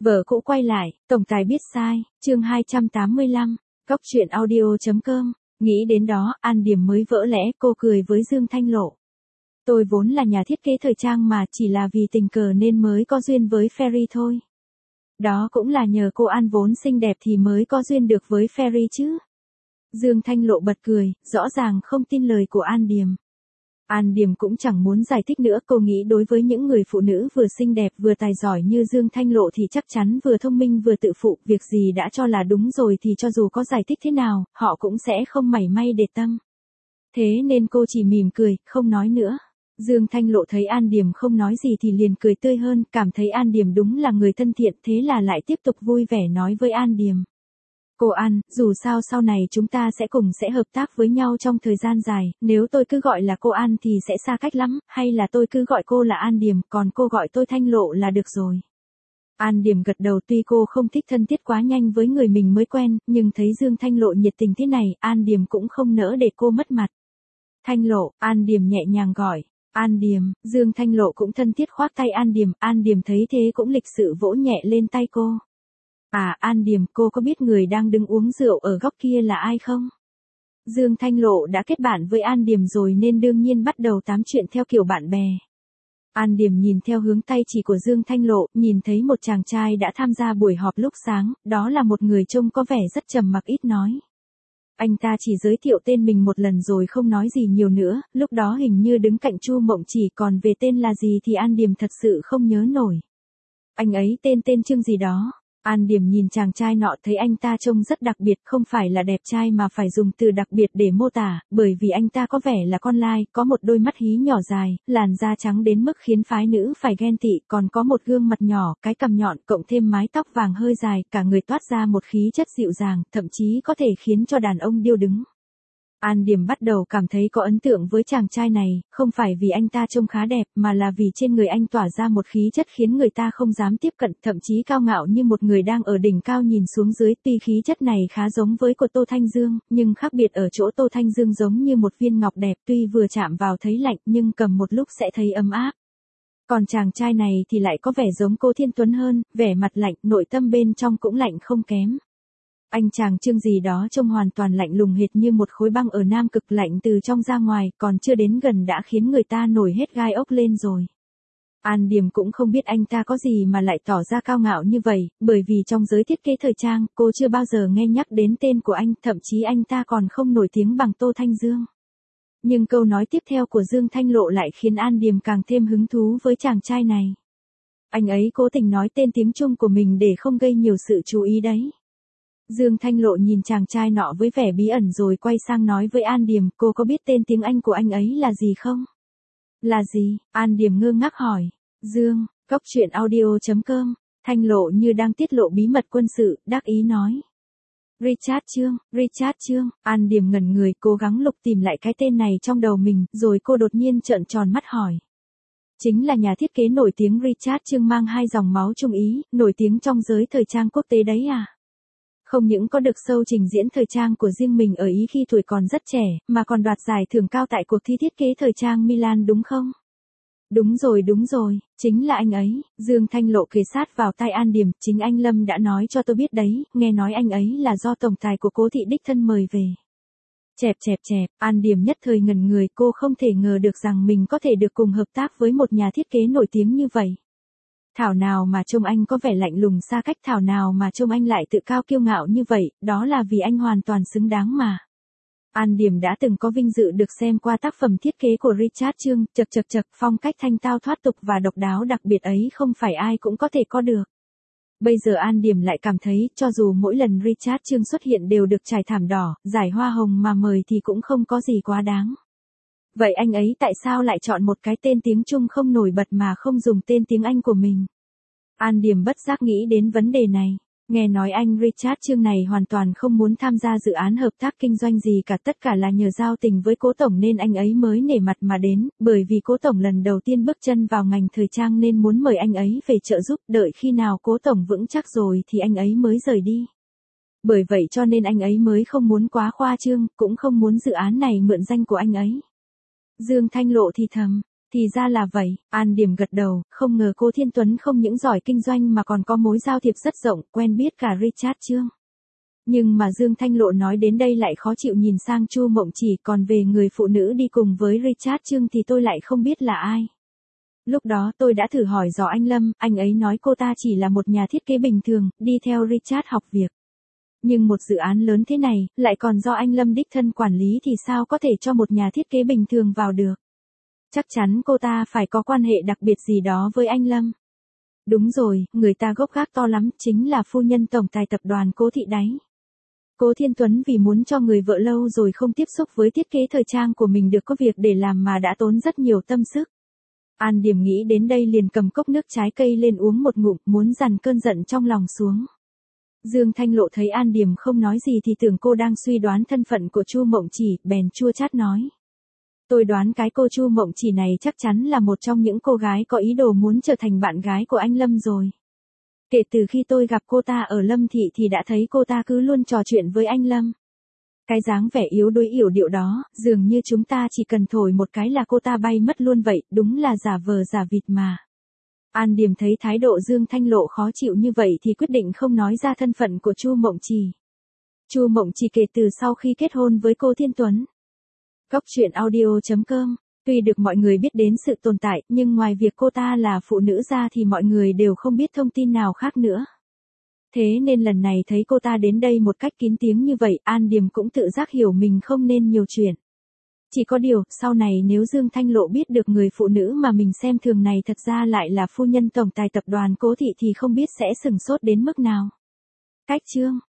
Vợ cũ quay lại, tổng tài biết sai, chương 285, Cóc truyện audio.com, nghĩ đến đó, An Điểm mới vỡ lẽ, cô cười với Dương Thanh Lộ. Tôi vốn là nhà thiết kế thời trang mà, chỉ là vì tình cờ nên mới có duyên với Ferry thôi. Đó cũng là nhờ cô An vốn xinh đẹp thì mới có duyên được với Ferry chứ. Dương Thanh Lộ bật cười, rõ ràng không tin lời của An Điểm. An Điểm cũng chẳng muốn giải thích nữa, cô nghĩ đối với những người phụ nữ vừa xinh đẹp vừa tài giỏi như Dương Thanh Lộ thì chắc chắn vừa thông minh vừa tự phụ, việc gì đã cho là đúng rồi thì cho dù có giải thích thế nào, họ cũng sẽ không mảy may để tâm. Thế nên cô chỉ mỉm cười, không nói nữa. Dương Thanh Lộ thấy An Điểm không nói gì thì liền cười tươi hơn, cảm thấy An Điểm đúng là người thân thiện, thế là lại tiếp tục vui vẻ nói với An Điểm. Cô An, dù sao sau này chúng ta sẽ hợp tác với nhau trong thời gian dài, nếu tôi cứ gọi là cô An thì sẽ xa cách lắm, hay là tôi cứ gọi cô là An Điểm, còn cô gọi tôi Thanh Lộ là được rồi. An Điểm gật đầu, tuy cô không thích thân thiết quá nhanh với người mình mới quen, nhưng thấy Dương Thanh Lộ nhiệt tình thế này, An Điểm cũng không nỡ để cô mất mặt. Thanh Lộ, An Điểm nhẹ nhàng gọi. An Điểm, Dương Thanh Lộ cũng thân thiết khoác tay An Điểm thấy thế cũng lịch sự vỗ nhẹ lên tay cô. À, An Điểm, cô có biết người đang đứng uống rượu ở góc kia là ai không? Dương Thanh Lộ đã kết bạn với An Điểm rồi nên đương nhiên bắt đầu tám chuyện theo kiểu bạn bè. An Điểm nhìn theo hướng tay chỉ của Dương Thanh Lộ, nhìn thấy một chàng trai đã tham gia buổi họp lúc sáng, đó là một người trông có vẻ rất trầm mặc ít nói. Anh ta chỉ giới thiệu tên mình một lần rồi không nói gì nhiều nữa, lúc đó hình như đứng cạnh Chu Mộng Chỉ, còn về tên là gì thì An Điểm thật sự không nhớ nổi. Anh ấy tên Trương gì đó. An Điểm nhìn chàng trai nọ thấy anh ta trông rất đặc biệt, không phải là đẹp trai mà phải dùng từ đặc biệt để mô tả, bởi vì anh ta có vẻ là con lai, có một đôi mắt hí nhỏ dài, làn da trắng đến mức khiến phái nữ phải ghen tị, còn có một gương mặt nhỏ, cái cằm nhọn, cộng thêm mái tóc vàng hơi dài, cả người toát ra một khí chất dịu dàng, thậm chí có thể khiến cho đàn ông điêu đứng. An Điểm bắt đầu cảm thấy có ấn tượng với chàng trai này, không phải vì anh ta trông khá đẹp mà là vì trên người anh tỏa ra một khí chất khiến người ta không dám tiếp cận, thậm chí cao ngạo như một người đang ở đỉnh cao nhìn xuống dưới. Tuy khí chất này khá giống với của Tô Thanh Dương, nhưng khác biệt ở chỗ Tô Thanh Dương giống như một viên ngọc đẹp, tuy vừa chạm vào thấy lạnh nhưng cầm một lúc sẽ thấy ấm áp. Còn chàng trai này thì lại có vẻ giống Cố Thiên Tuấn hơn, vẻ mặt lạnh, nội tâm bên trong cũng lạnh không kém. Anh chàng Trương gì đó trông hoàn toàn lạnh lùng hệt như một khối băng ở Nam Cực, lạnh từ trong ra ngoài, còn chưa đến gần đã khiến người ta nổi hết gai ốc lên rồi. An Điểm cũng không biết anh ta có gì mà lại tỏ ra cao ngạo như vậy, bởi vì trong giới thiết kế thời trang, cô chưa bao giờ nghe nhắc đến tên của anh, thậm chí anh ta còn không nổi tiếng bằng Tô Thanh Dương. Nhưng câu nói tiếp theo của Dương Thanh Lộ lại khiến An Điểm càng thêm hứng thú với chàng trai này. Anh ấy cố tình nói tên tiếng Trung của mình để không gây nhiều sự chú ý đấy. Dương Thanh Lộ nhìn chàng trai nọ với vẻ bí ẩn rồi quay sang nói với An Điểm, cô có biết tên tiếng Anh của anh ấy là gì không? Là gì? An Điểm ngơ ngác hỏi. Dương, Cóc truyện audio.com, Thanh Lộ như đang tiết lộ bí mật quân sự, đắc ý nói. Richard Trương, An Điểm ngẩn người, cố gắng lục tìm lại cái tên này trong đầu mình, rồi cô đột nhiên trợn tròn mắt hỏi. Chính là nhà thiết kế nổi tiếng Richard Trương mang hai dòng máu Trung Ý, nổi tiếng trong giới thời trang quốc tế đấy à? Không những có được show trình diễn thời trang của riêng mình ở Ý khi tuổi còn rất trẻ, mà còn đoạt giải thưởng cao tại cuộc thi thiết kế thời trang Milan đúng không? Đúng rồi, chính là anh ấy. Dương Thanh Lộ kề sát vào tai An Điểm, chính anh Lâm đã nói cho tôi biết đấy, nghe nói anh ấy là do tổng tài của Cố thị đích thân mời về. Chẹp, An Điểm nhất thời ngẩn người, cô không thể ngờ được rằng mình có thể được cùng hợp tác với một nhà thiết kế nổi tiếng như vậy. Thảo nào mà trông anh có vẻ lạnh lùng xa cách, thảo nào mà trông anh lại tự cao kiêu ngạo như vậy, đó là vì anh hoàn toàn xứng đáng mà. An Điểm đã từng có vinh dự được xem qua tác phẩm thiết kế của Richard Trương, phong cách thanh tao thoát tục và độc đáo đặc biệt ấy không phải ai cũng có thể có được. Bây giờ An Điểm lại cảm thấy, cho dù mỗi lần Richard Trương xuất hiện đều được trải thảm đỏ, giải hoa hồng mà mời thì cũng không có gì quá đáng. Vậy anh ấy tại sao lại chọn một cái tên tiếng Trung không nổi bật mà không dùng tên tiếng Anh của mình? An Điểm bất giác nghĩ đến vấn đề này. Nghe nói anh Richard Trương này hoàn toàn không muốn tham gia dự án hợp tác kinh doanh gì cả, tất cả là nhờ giao tình với Cố tổng nên anh ấy mới nể mặt mà đến, bởi vì Cố tổng lần đầu tiên bước chân vào ngành thời trang nên muốn mời anh ấy về trợ giúp, đợi khi nào Cố tổng vững chắc rồi thì anh ấy mới rời đi. Bởi vậy cho nên anh ấy mới không muốn quá khoa trương, cũng không muốn dự án này mượn danh của anh ấy. Dương Thanh Lộ thì thầm, Thì ra là vậy, An Điểm gật đầu, không ngờ cô Thiên Tuấn không những giỏi kinh doanh mà còn có mối giao thiệp rất rộng, quen biết cả Richard Trương. Nhưng mà Dương Thanh Lộ nói đến đây lại khó chịu nhìn sang Chu Mộng Chỉ, còn về người phụ nữ đi cùng với Richard Trương thì tôi lại không biết là ai. Lúc đó tôi đã thử hỏi dò anh Lâm, anh ấy nói cô ta chỉ là một nhà thiết kế bình thường, đi theo Richard học việc. Nhưng một dự án lớn thế này, lại còn do anh Lâm đích thân quản lý thì sao có thể cho một nhà thiết kế bình thường vào được. Chắc chắn cô ta phải có quan hệ đặc biệt gì đó với anh Lâm. Đúng rồi, người ta gốc gác to lắm, chính là phu nhân tổng tài tập đoàn Cố Thị đấy. Cố Thiên Tuấn vì muốn cho người vợ lâu rồi không tiếp xúc với thiết kế thời trang của mình được có việc để làm mà đã tốn rất nhiều tâm sức. An Điểm nghĩ đến đây liền cầm cốc nước trái cây lên uống một ngụm, muốn dằn cơn giận trong lòng xuống. Dương Thanh Lộ thấy An Điểm không nói gì thì tưởng cô đang suy đoán thân phận của Chu Mộng Chỉ, bèn chua chát nói. Tôi đoán cái cô Chu Mộng Chỉ này chắc chắn là một trong những cô gái có ý đồ muốn trở thành bạn gái của anh Lâm rồi. Kể từ khi tôi gặp cô ta ở Lâm Thị thì đã thấy cô ta cứ luôn trò chuyện với anh Lâm. Cái dáng vẻ yếu đuối yểu điệu đó, dường như chúng ta chỉ cần thổi một cái là cô ta bay mất luôn vậy, đúng là giả vờ giả vịt mà. An Điểm thấy thái độ Dương Thanh Lộ khó chịu như vậy thì quyết định không nói ra thân phận của Chu Mộng Chỉ. Chu Mộng Chỉ kể từ sau khi kết hôn với cô Thiên Tuấn. Góc truyện audio.com, tuy được mọi người biết đến sự tồn tại, nhưng ngoài việc cô ta là phụ nữ ra thì mọi người đều không biết thông tin nào khác nữa. Thế nên lần này thấy cô ta đến đây một cách kín tiếng như vậy, An Điểm cũng tự giác hiểu mình không nên nhiều chuyện. Chỉ có điều, sau này nếu Dương Thanh Lộ biết được người phụ nữ mà mình xem thường này thật ra lại là phu nhân tổng tài tập đoàn Cố Thị thì không biết sẽ sửng sốt đến mức nào. Cách chương